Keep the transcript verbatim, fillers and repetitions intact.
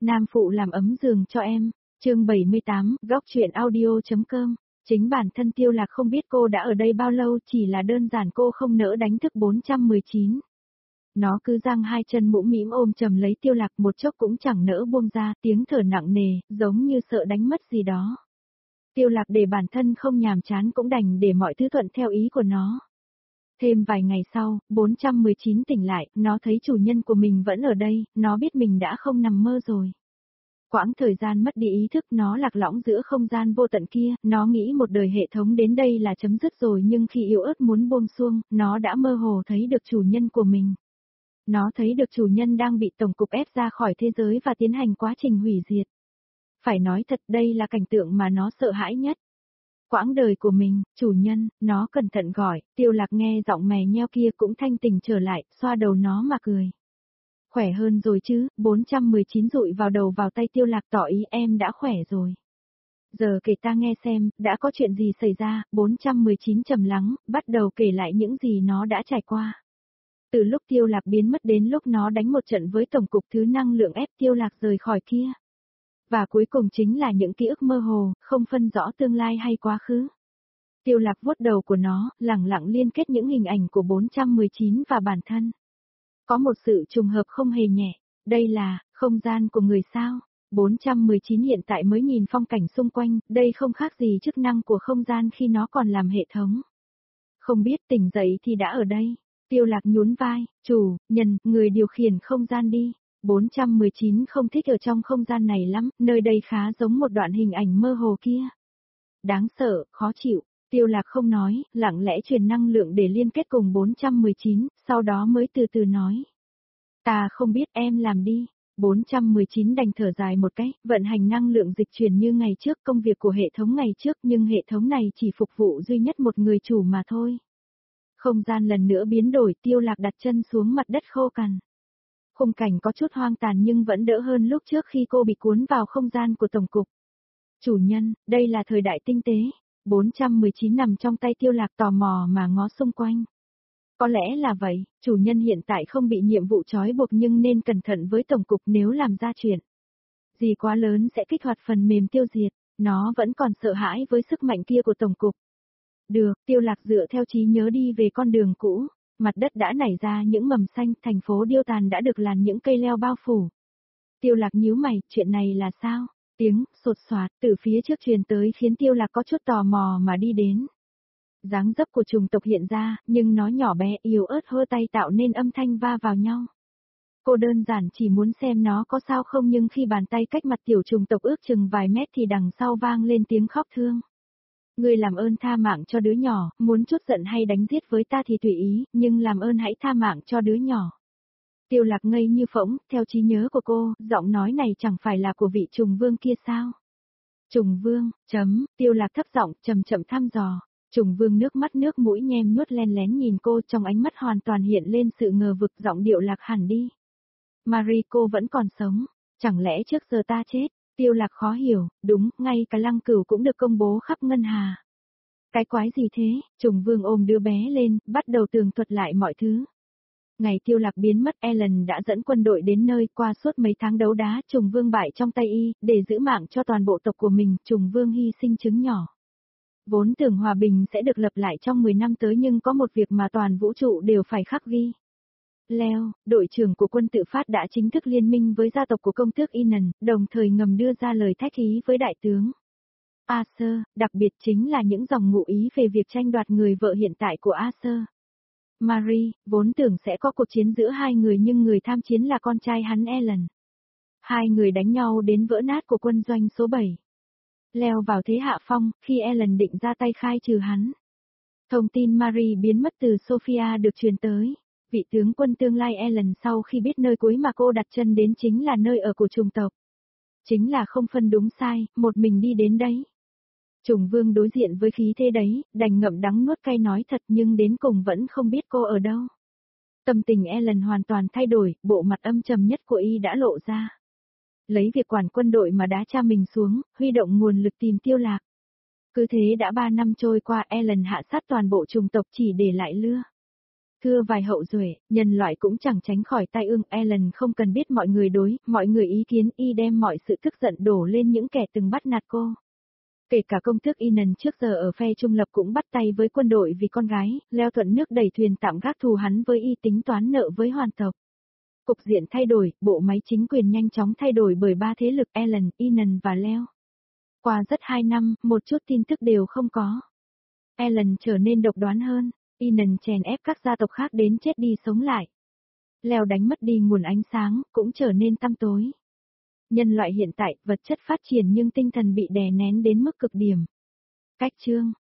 Nam phụ làm ấm giường cho em. Chương bảy mươi tám, góc truyện audio.com. Chính bản thân Tiêu Lạc không biết cô đã ở đây bao lâu, chỉ là đơn giản cô không nỡ đánh thức bốn trăm mười chín. Nó cứ giang hai chân mũm mĩm ôm chầm lấy Tiêu Lạc, một chốc cũng chẳng nỡ buông ra, tiếng thở nặng nề, giống như sợ đánh mất gì đó. Tiêu Lạc để bản thân không nhàm chán cũng đành để mọi thứ thuận theo ý của nó. Thêm vài ngày sau, bốn trăm mười chín tỉnh lại, nó thấy chủ nhân của mình vẫn ở đây, nó biết mình đã không nằm mơ rồi. Quãng thời gian mất đi ý thức, nó lạc lõng giữa không gian vô tận kia, nó nghĩ một đời hệ thống đến đây là chấm dứt rồi, nhưng khi yếu ớt muốn buông xuông, nó đã mơ hồ thấy được chủ nhân của mình. Nó thấy được chủ nhân đang bị tổng cục ép ra khỏi thế giới và tiến hành quá trình hủy diệt. Phải nói thật, đây là cảnh tượng mà nó sợ hãi nhất. Quãng đời của mình, chủ nhân, nó cẩn thận gọi, Tiêu Lạc nghe giọng mè nheo kia cũng thanh tỉnh trở lại, xoa đầu nó mà cười. Khỏe hơn rồi chứ, bốn trăm mười chín dụi vào đầu vào tay Tiêu Lạc, tỏ ý em đã khỏe rồi. Giờ kể ta nghe xem, đã có chuyện gì xảy ra, bốn trăm mười chín trầm lắng, bắt đầu kể lại những gì nó đã trải qua. Từ lúc Tiêu Lạc biến mất đến lúc nó đánh một trận với tổng cục thứ năng lượng ép Tiêu Lạc rời khỏi kia. Và cuối cùng chính là những ký ức mơ hồ, không phân rõ tương lai hay quá khứ. Tiêu Lạc vuốt đầu của nó, lẳng lặng liên kết những hình ảnh của bốn trăm mười chín và bản thân. Có một sự trùng hợp không hề nhẹ, đây là, không gian của người sao. bốn trăm mười chín hiện tại mới nhìn phong cảnh xung quanh, đây không khác gì chức năng của không gian khi nó còn làm hệ thống. Không biết tỉnh dậy thì đã ở đây. Tiêu Lạc nhún vai, chủ, nhân, người điều khiển không gian đi. bốn trăm mười chín không thích ở trong không gian này lắm, nơi đây khá giống một đoạn hình ảnh mơ hồ kia. Đáng sợ, khó chịu. Tiêu Lạc không nói, lặng lẽ truyền năng lượng để liên kết cùng bốn trăm mười chín, sau đó mới từ từ nói. Ta không biết, em làm đi. bốn trăm mười chín đành thở dài một cái, vận hành năng lượng dịch chuyển như ngày trước, công việc của hệ thống ngày trước, nhưng hệ thống này chỉ phục vụ duy nhất một người chủ mà thôi. Không gian lần nữa biến đổi, Tiêu Lạc đặt chân xuống mặt đất khô cằn. Khung cảnh có chút hoang tàn nhưng vẫn đỡ hơn lúc trước khi cô bị cuốn vào không gian của tổng cục. Chủ nhân, đây là thời đại tinh tế. bốn trăm mười chín nằm trong tay Tiêu Lạc, tò mò mà ngó xung quanh. Có lẽ là vậy, chủ nhân hiện tại không bị nhiệm vụ trói buộc nhưng nên cẩn thận với tổng cục, nếu làm ra chuyện gì quá lớn sẽ kích hoạt phần mềm tiêu diệt, nó vẫn còn sợ hãi với sức mạnh kia của tổng cục. Được, Tiêu Lạc dựa theo trí nhớ đi về con đường cũ, mặt đất đã nảy ra những mầm xanh, thành phố điêu tàn đã được làn những cây leo bao phủ. Tiêu Lạc nhíu mày, chuyện này là sao? Tiếng sột soạt từ phía trước truyền tới khiến Tiêu Lạc có chút tò mò mà đi đến. Dáng dấp của trùng tộc hiện ra, nhưng nó nhỏ bé yếu ớt hơ tay tạo nên âm thanh va vào nhau. Cô đơn giản chỉ muốn xem nó có sao không, nhưng khi bàn tay cách mặt tiểu trùng tộc ước chừng vài mét thì đằng sau vang lên tiếng khóc thương. Ngươi làm ơn tha mạng cho đứa nhỏ, muốn chút giận hay đánh giết với ta thì tùy ý, nhưng làm ơn hãy tha mạng cho đứa nhỏ. Tiêu Lạc ngây như phỗng, theo trí nhớ của cô, giọng nói này chẳng phải là của vị trùng vương kia sao? Trùng vương, chấm, Tiêu Lạc thấp giọng, chậm chậm thăm dò. Trùng vương nước mắt nước mũi nhem nhuốc len lén nhìn cô, trong ánh mắt hoàn toàn hiện lên sự ngờ vực, giọng điệu lạc hẳn đi. Marie, cô vẫn còn sống, chẳng lẽ trước giờ ta chết? Tiêu Lạc khó hiểu, đúng, ngay cả lăng cửu cũng được công bố khắp ngân hà. Cái quái gì thế? Trùng vương ôm đứa bé lên, bắt đầu tường thuật lại mọi thứ. Ngày Tiêu Lạc biến mất, Ellen đã dẫn quân đội đến nơi, qua suốt mấy tháng đấu đá, Trùng vương bại trong tay y, để giữ mạng cho toàn bộ tộc của mình, Trùng vương hy sinh trứng nhỏ. Vốn tưởng hòa bình sẽ được lập lại trong mười năm tới, nhưng có một việc mà toàn vũ trụ đều phải khắc ghi. Leo, đội trưởng của quân tự phát đã chính thức liên minh với gia tộc của công tước Inan, đồng thời ngầm đưa ra lời thách ý với đại tướng Acer, đặc biệt chính là những dòng ngụ ý về việc tranh đoạt người vợ hiện tại của Acer. Marie, vốn tưởng sẽ có cuộc chiến giữa hai người nhưng người tham chiến là con trai hắn Ellen. Hai người đánh nhau đến vỡ nát của quân doanh số bảy. Leo vào thế hạ phong, khi Ellen định ra tay khai trừ hắn. Thông tin Marie biến mất từ Sophia được truyền tới. Vị tướng quân tương lai Ellen sau khi biết nơi cuối mà cô đặt chân đến chính là nơi ở của trùng tộc. Chính là không phân đúng sai, một mình đi đến đấy. Trùng vương đối diện với khí thế đấy, đành ngậm đắng nuốt cay nói thật nhưng đến cùng vẫn không biết cô ở đâu. Tâm tình Ellen hoàn toàn thay đổi, bộ mặt âm trầm nhất của y đã lộ ra. Lấy việc quản quân đội mà đá cha mình xuống, huy động nguồn lực tìm Tiêu Lạc. Cứ thế đã ba năm trôi qua, Ellen hạ sát toàn bộ trùng tộc chỉ để lại lưa thưa vài hậu duệ, nhân loại cũng chẳng tránh khỏi tai ương. Ellen không cần biết mọi người đối, mọi người ý kiến, y đem mọi sự tức giận đổ lên những kẻ từng bắt nạt cô. Kể cả công tước Inan trước giờ ở phe trung lập cũng bắt tay với quân đội vì con gái, leo thuận nước đẩy thuyền tạm gác thù hắn với y tính toán nợ với hoàng tộc. Cục diện thay đổi, bộ máy chính quyền nhanh chóng thay đổi bởi ba thế lực Ellen, Inan và Leo. Qua rất hai năm, một chút tin tức đều không có. Ellen trở nên độc đoán hơn, Inan chèn ép các gia tộc khác đến chết đi sống lại. Leo đánh mất đi nguồn ánh sáng, cũng trở nên tăm tối. Nhân loại hiện tại, vật chất phát triển nhưng tinh thần bị đè nén đến mức cực điểm. Cách chương